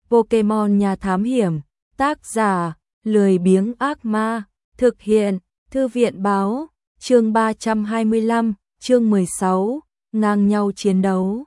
Pokemon nhà thám hiểm, tác giả, lười biếng ác ma, thực hiện, thư viện báo, chương 325, chương 16, ngang nhau chiến đấu.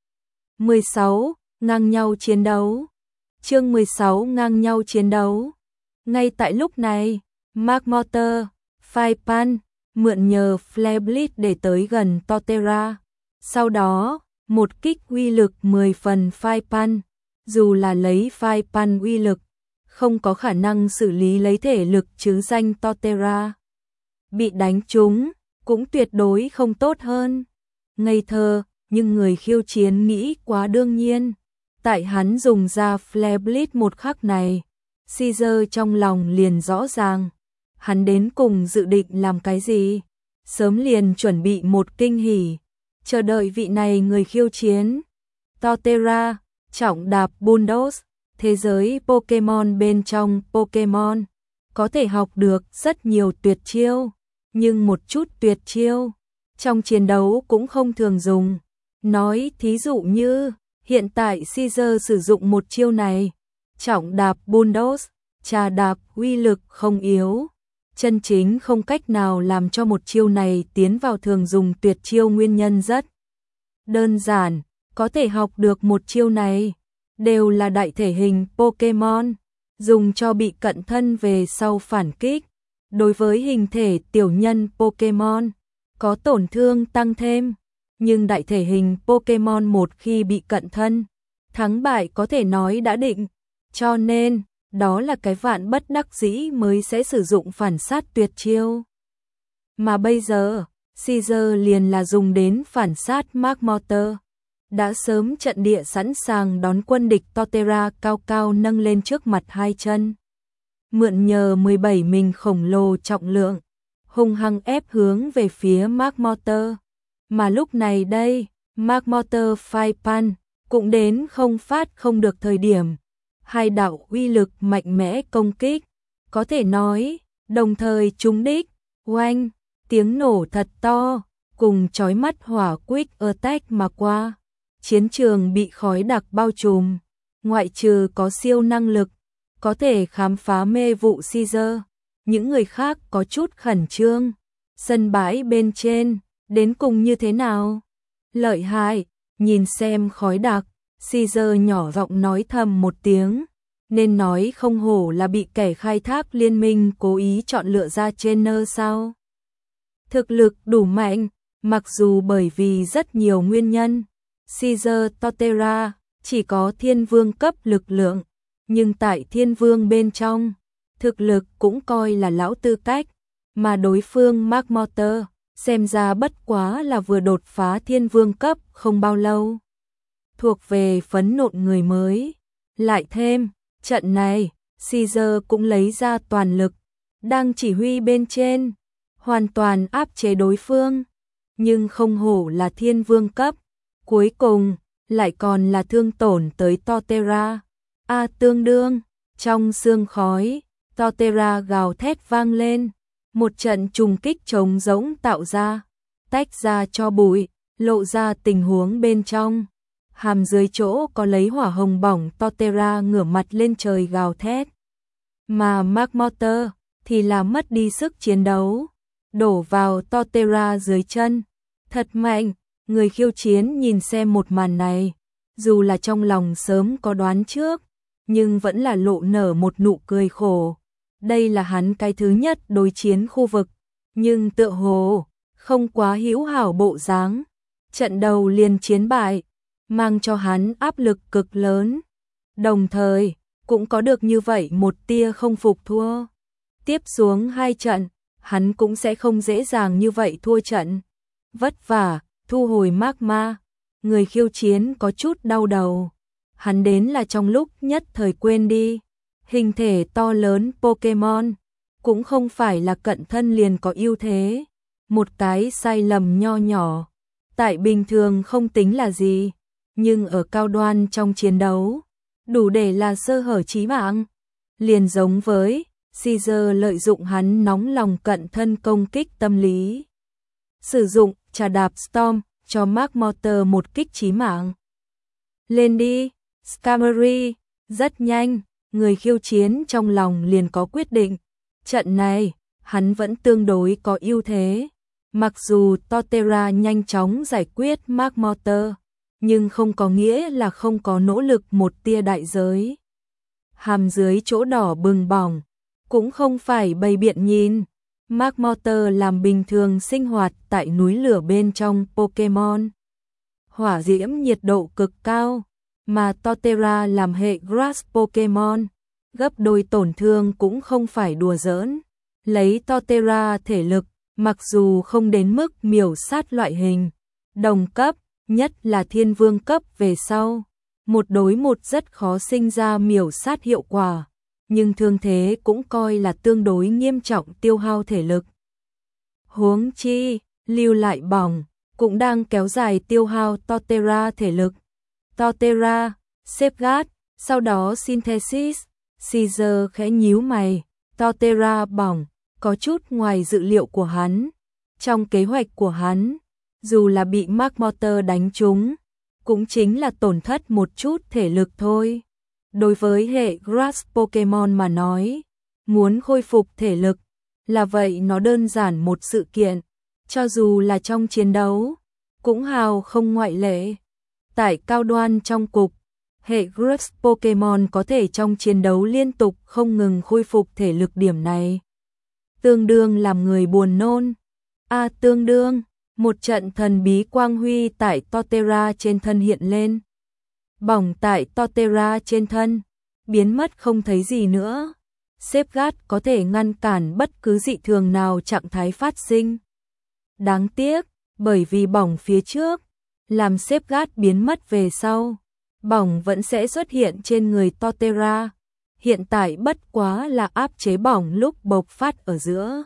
16, ngang nhau chiến đấu. Chương 16 ngang nhau chiến đấu. Ngay tại lúc này, Magmortar, Firepan, mượn nhờ Flare Blitz để tới gần Torterra. Sau đó, một kích uy lực 10 phần Firepan. Dù là lấy Firepan uy lực, không có khả năng xử lý lấy thể lực chứ danh Torterra. Bị đánh trúng, cũng tuyệt đối không tốt hơn. Ngây thơ, nhưng người khiêu chiến nghĩ quá đương nhiên. Tại hắn dùng ra Flare Blitz một khắc này, Caesar trong lòng liền rõ ràng. Hắn đến cùng dự định làm cái gì? Sớm liền chuẩn bị một kinh hỉ, chờ đợi vị này người khiêu chiến. Torterra, trọng đạp Bulldoze, thế giới Pokemon bên trong Pokemon, có thể học được rất nhiều tuyệt chiêu, nhưng một chút tuyệt chiêu trong chiến đấu cũng không thường dùng. Nói thí dụ như, hiện tại Caesar sử dụng một chiêu này, trọng đạp Bulldoze, trà đạp uy lực không yếu, chân chính không cách nào làm cho một chiêu này tiến vào thường dùng tuyệt chiêu nguyên nhân rất đơn giản, có thể học được một chiêu này, đều là đại thể hình Pokemon, dùng cho bị cận thân về sau phản kích. Đối với hình thể tiểu nhân Pokemon, có tổn thương tăng thêm, nhưng đại thể hình Pokemon một khi bị cận thân, thắng bại có thể nói đã định, cho nên, đó là cái vạn bất đắc dĩ mới sẽ sử dụng phản sát tuyệt chiêu. Mà bây giờ, Caesar liền là dùng đến phản sát Magmortar. Đã sớm trận địa sẵn sàng đón quân địch Torterra cao cao nâng lên trước mặt hai chân. Mượn nhờ 17 mình khổng lồ trọng lượng, hung hăng ép hướng về phía Magmortar. Mà lúc này đây, Magmortar Firepan cũng đến không phát không được thời điểm. Hai đạo uy lực mạnh mẽ công kích, có thể nói, đồng thời trúng đích, oanh, tiếng nổ thật to, cùng chói mắt hỏa quick attack mà qua. Chiến trường bị khói đặc bao trùm, ngoại trừ có siêu năng lực, có thể khám phá mê vụ Caesar, những người khác có chút khẩn trương. Sân bãi bên trên, đến cùng như thế nào? Lợi hại, nhìn xem khói đặc, Caesar nhỏ giọng nói thầm một tiếng, nên nói không hổ là bị kẻ khai thác liên minh cố ý chọn lựa ra trainer sao? Thực lực đủ mạnh, mặc dù bởi vì rất nhiều nguyên nhân, Caesar Torterra chỉ có thiên vương cấp lực lượng, nhưng tại thiên vương bên trong, thực lực cũng coi là lão tư cách, mà đối phương Magmortar xem ra bất quá là vừa đột phá thiên vương cấp không bao lâu. Thuộc về phấn nộn người mới. Lại thêm, trận này, Caesar cũng lấy ra toàn lực, đang chỉ huy bên trên, hoàn toàn áp chế đối phương. Nhưng không hổ là thiên vương cấp, cuối cùng, lại còn là thương tổn tới Torterra. Tương đương, trong sương khói, Torterra gào thét vang lên, một trận trùng kích trống rỗng tạo ra, tách ra cho bụi, lộ ra tình huống bên trong. Hàm dưới chỗ có lấy hỏa hồng bỏng Torterra ngửa mặt lên trời gào thét. Mà Magmortar thì là mất đi sức chiến đấu, đổ vào Torterra dưới chân. Thật mạnh, người khiêu chiến nhìn xem một màn này, dù là trong lòng sớm có đoán trước, nhưng vẫn là lộ nở một nụ cười khổ. Đây là hắn cái thứ nhất đối chiến khu vực, nhưng tựa hồ không quá hữu hảo bộ dáng. Trận đầu liền chiến bại, mang cho hắn áp lực cực lớn. Đồng thời, cũng có được như vậy một tia không phục thua. Tiếp xuống hai trận, hắn cũng sẽ không dễ dàng như vậy thua trận. Vất vả, thu hồi magma, người khiêu chiến có chút đau đầu. Hắn đến là trong lúc nhất thời quên đi. Hình thể to lớn Pokemon, cũng không phải là cận thân liền có ưu thế. Một cái sai lầm nho nhỏ, tại bình thường không tính là gì, nhưng ở cao đoan trong chiến đấu, đủ để là sơ hở chí mạng. Liền giống với Caesar lợi dụng hắn nóng lòng cận thân công kích tâm lý, sử dụng trà đạp Storm cho Magmortar một kích chí mạng. Lên đi, Skarmory, Rất nhanh, người khiêu chiến trong lòng liền có quyết định. Trận này, hắn vẫn tương đối có ưu thế. Mặc dù Torterra nhanh chóng giải quyết McMurtry, nhưng không có nghĩa là không có nỗ lực một tia đại giới. Hàm dưới chỗ đỏ bừng bỏng, cũng không phải bày biện nhìn. McMurtry làm bình thường sinh hoạt tại núi lửa bên trong Pokemon. Hỏa diễm nhiệt độ cực cao, mà Torterra làm hệ Grass Pokemon, gấp đôi tổn thương cũng không phải đùa giỡn. Lấy Torterra thể lực, mặc dù không đến mức miểu sát loại hình đồng cấp, nhất là thiên vương cấp về sau, một đối một rất khó sinh ra miểu sát hiệu quả, nhưng thương thế cũng coi là tương đối nghiêm trọng tiêu hao thể lực. Huống chi, lưu lại bỏng, cũng đang kéo dài tiêu hao Torterra thể lực. Torterra, Safeguard, sau đó Synthesis, Caesar khẽ nhíu mày, Torterra bỏng, có chút ngoài dự liệu của hắn. Trong kế hoạch của hắn, dù là bị McMurtry đánh trúng, cũng chính là tổn thất một chút thể lực thôi. Đối với hệ Grass Pokemon mà nói, muốn khôi phục thể lực, là vậy nó đơn giản một sự kiện, cho dù là trong chiến đấu, cũng hào không ngoại lệ. Tại cao đoan trong cục, hệ Grass Pokemon có thể trong chiến đấu liên tục không ngừng khôi phục thể lực, điểm này tương đương làm người buồn nôn. Tương đương, một trận thần bí quang huy tại Torterra trên thân hiện lên. Bỏng tại Torterra trên thân, biến mất không thấy gì nữa. Safeguard có thể ngăn cản bất cứ dị thường nào trạng thái phát sinh. Đáng tiếc, bởi vì bỏng phía trước, làm Safeguard biến mất về sau, bỏng vẫn sẽ xuất hiện trên người Torterra. Hiện tại bất quá là áp chế bỏng lúc bộc phát ở giữa,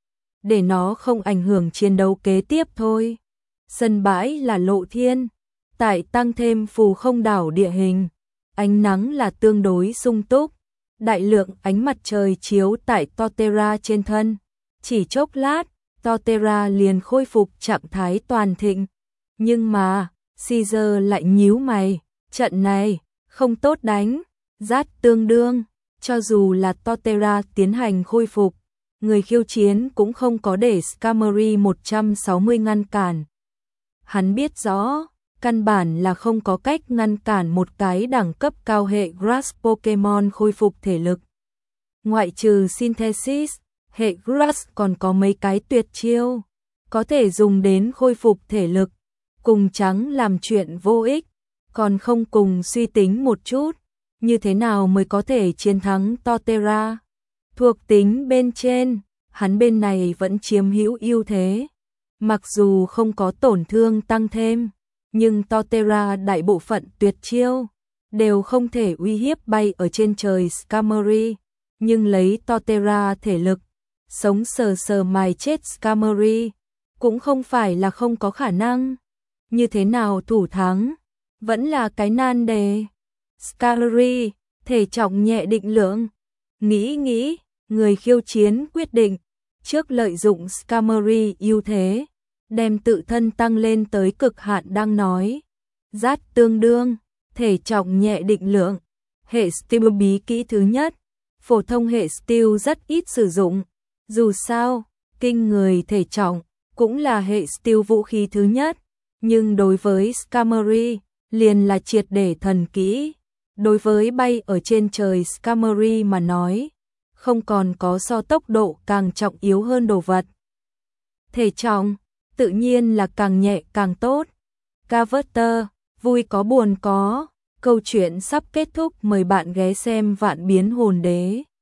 để nó không ảnh hưởng chiến đấu kế tiếp thôi. Sân bãi là lộ thiên, tại tăng thêm phù không đảo địa hình, ánh nắng là tương đối sung túc, đại lượng ánh mặt trời chiếu tại Torterra trên thân. Chỉ chốc lát, Torterra liền khôi phục trạng thái toàn thịnh. Nhưng mà, Caesar lại nhíu mày, trận này, không tốt đánh. Rát tương đương, cho dù là Torterra tiến hành khôi phục, người khiêu chiến cũng không có để Skarmory 160 ngăn cản. Hắn biết rõ, căn bản là không có cách ngăn cản một cái đẳng cấp cao hệ Grass Pokemon khôi phục thể lực. Ngoại trừ Synthesis, hệ Grass còn có mấy cái tuyệt chiêu, có thể dùng đến khôi phục thể lực, cùng trắng làm chuyện vô ích, còn không cùng suy tính một chút, như thế nào mới có thể chiến thắng Torterra. Thuộc tính bên trên, hắn bên này vẫn chiếm hữu ưu thế. Mặc dù không có tổn thương tăng thêm, nhưng Torterra đại bộ phận tuyệt chiêu đều không thể uy hiếp bay ở trên trời Skarmory, nhưng lấy Torterra thể lực, sống sờ sờ mài chết Skarmory cũng không phải là không có khả năng. Như thế nào thủ thắng vẫn là cái nan đề. Skarmory, thể trọng nhẹ định lượng. Nghĩ, người khiêu chiến quyết định trước lợi dụng Skarmory ưu thế, đem tự thân tăng lên tới cực hạn đang nói. Rát tương đương, thể trọng nhẹ định lượng, hệ Steel bí kỹ thứ nhất, phổ thông hệ Steel rất ít sử dụng. Dù sao, kinh người thể trọng cũng là hệ Steel vũ khí thứ nhất, nhưng đối với Skarmory liền là triệt để thần kỹ. Đối với bay ở trên trời Skarmory mà nói, không còn có so tốc độ càng trọng yếu hơn đồ vật. Thể trọng, tự nhiên là càng nhẹ càng tốt. Carver, vui có buồn có, câu chuyện sắp kết thúc, mời bạn ghé xem Vạn Biến Hồn Đế.